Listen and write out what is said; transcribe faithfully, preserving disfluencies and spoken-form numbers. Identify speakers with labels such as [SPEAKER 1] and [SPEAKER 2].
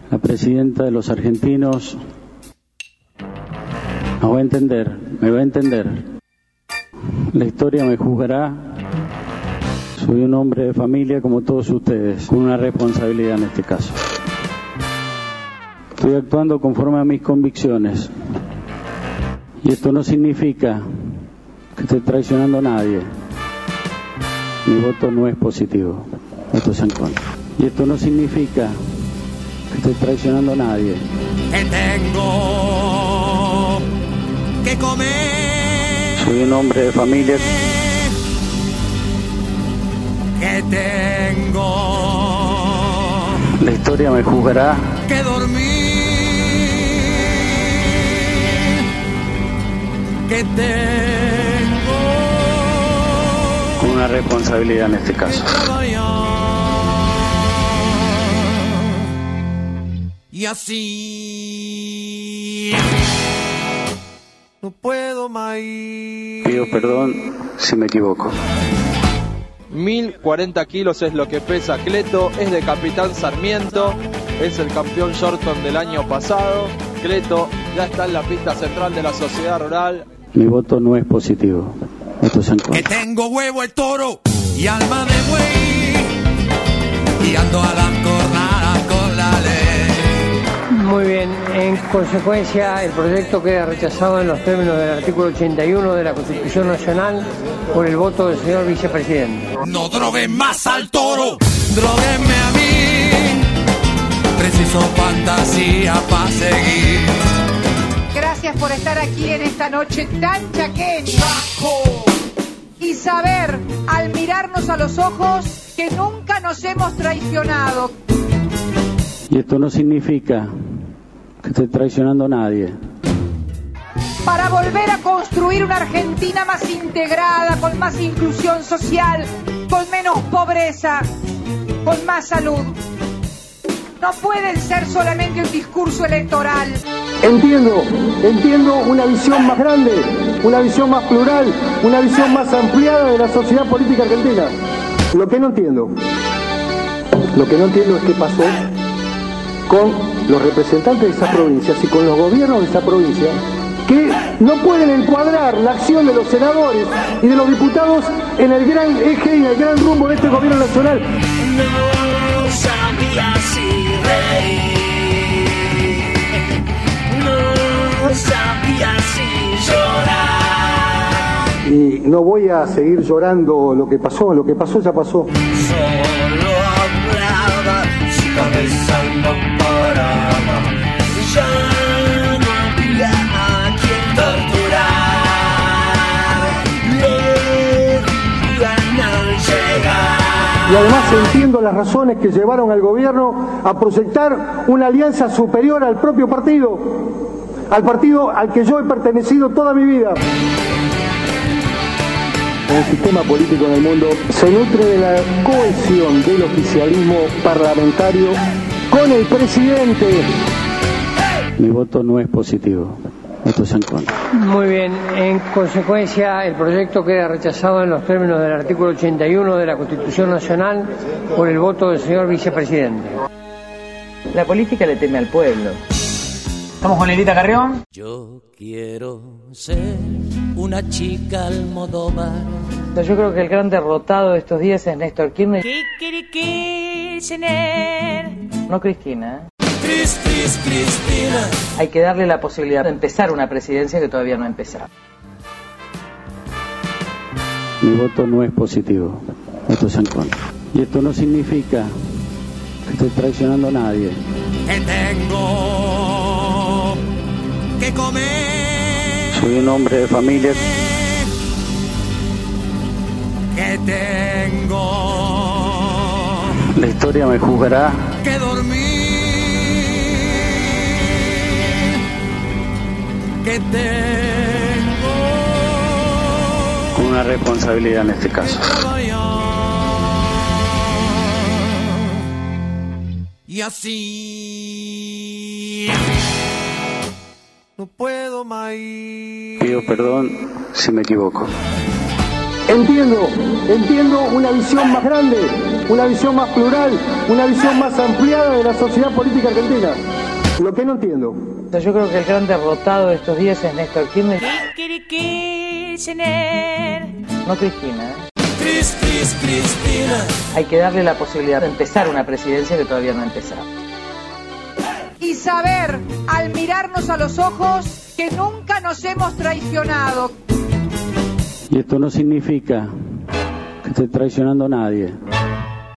[SPEAKER 1] La presidenta de los argentinos nos va a entender, me va a entender. La historia me juzgará. Soy un hombre de familia como todos ustedes, con una responsabilidad en este caso. Estoy actuando conforme a mis convicciones. Y esto no significa que esté traicionando a nadie. Mi voto no es positivo, voto es en contra. Y esto no significa que esté traicionando a nadie.
[SPEAKER 2] Que tengo que comer.
[SPEAKER 1] Soy un hombre de familia.
[SPEAKER 2] Que tengo
[SPEAKER 1] La historia me juzgará.
[SPEAKER 2] que dormir. Que tengo
[SPEAKER 1] Con una responsabilidad en este caso.
[SPEAKER 2] Y así no puedo más ir.
[SPEAKER 1] Pido perdón si me equivoco.
[SPEAKER 3] mil cuarenta kilos es lo que pesa Cleto, es de Capitán Sarmiento, es el campeón Shorton del año pasado. Cleto ya está en la pista central de la Sociedad Rural.
[SPEAKER 1] Mi voto no es positivo, voto es en
[SPEAKER 2] Que
[SPEAKER 1] contra.
[SPEAKER 2] tengo huevo el toro y alma de buey y ando a las jornadas con la ley.
[SPEAKER 4] Muy bien, en consecuencia el proyecto queda rechazado en los términos del artículo ochenta y uno de la Constitución Nacional por el voto del señor vicepresidente.
[SPEAKER 2] No droguen más al toro, droguenme a mí. Preciso fantasía para seguir.
[SPEAKER 5] Gracias por estar aquí en esta noche tan chaqueña y saber, al mirarnos a los ojos, que nunca nos hemos traicionado.
[SPEAKER 1] Y esto no significa que esté traicionando a nadie.
[SPEAKER 5] Para volver a construir una Argentina más integrada, con más inclusión social, con menos pobreza, con más salud. No pueden ser solamente un discurso electoral.
[SPEAKER 6] Entiendo, entiendo una visión más grande, una visión más plural, una visión más ampliada de la sociedad política argentina. Lo que no entiendo, lo que no entiendo es qué pasó con los representantes de esas provincias y con los gobiernos de esa provincia, que no pueden encuadrar la acción de los senadores y de los diputados en el gran eje y en el gran rumbo de este gobierno nacional.
[SPEAKER 7] No sabía si reír, no sabía si llorar.
[SPEAKER 6] Y no voy a seguir llorando lo que pasó, lo que pasó ya pasó.
[SPEAKER 7] Solo hablaba, su cabeza no paraba. Ya no había a quien torturar. Le dirían al llegar.
[SPEAKER 6] Y además entiendo las razones que llevaron al gobierno a proyectar una alianza superior al propio partido, al partido al que yo he pertenecido toda mi vida. El sistema político en el mundo se nutre de la cohesión del oficialismo parlamentario con el presidente.
[SPEAKER 1] Mi voto no es positivo, voto es en contra.
[SPEAKER 4] Muy bien, en consecuencia el proyecto queda rechazado en los términos del artículo ochenta y uno de la Constitución Nacional por el voto del señor vicepresidente.
[SPEAKER 8] La política le teme al pueblo. Estamos con Lilita Carrión.
[SPEAKER 2] Yo quiero ser una chica Almodóvar.
[SPEAKER 8] Yo creo que el gran derrotado de estos días es Néstor Kirchner. No Cristina. ¿eh?
[SPEAKER 2] Cris, Cris, Cristina.
[SPEAKER 8] Hay que darle la posibilidad de empezar una presidencia que todavía no ha empezado.
[SPEAKER 1] Mi voto no es positivo, voto es en contra. Y esto no significa que esté traicionando a nadie.
[SPEAKER 2] Que tengo que comer.
[SPEAKER 1] Soy un hombre de familia.
[SPEAKER 2] Que tengo
[SPEAKER 1] La historia me juzgará.
[SPEAKER 2] que dormir. Que tengo
[SPEAKER 1] Con una responsabilidad en este caso.
[SPEAKER 2] Y así no puedo más ir.
[SPEAKER 1] Pido perdón si me equivoco.
[SPEAKER 6] Entiendo, entiendo una visión más grande, una visión más plural, una visión más ampliada de la sociedad política argentina. Lo que no entiendo.
[SPEAKER 8] Yo creo que el gran derrotado de estos días es Néstor Kirchner. No Cristina, ¿eh?
[SPEAKER 7] Cris, Cris, Cristina.
[SPEAKER 8] Hay que darle la posibilidad de empezar una presidencia que todavía no ha empezado.
[SPEAKER 5] Y saber, al mirarnos a los ojos, que nunca nos hemos traicionado.
[SPEAKER 1] Y esto no significa que esté traicionando a nadie.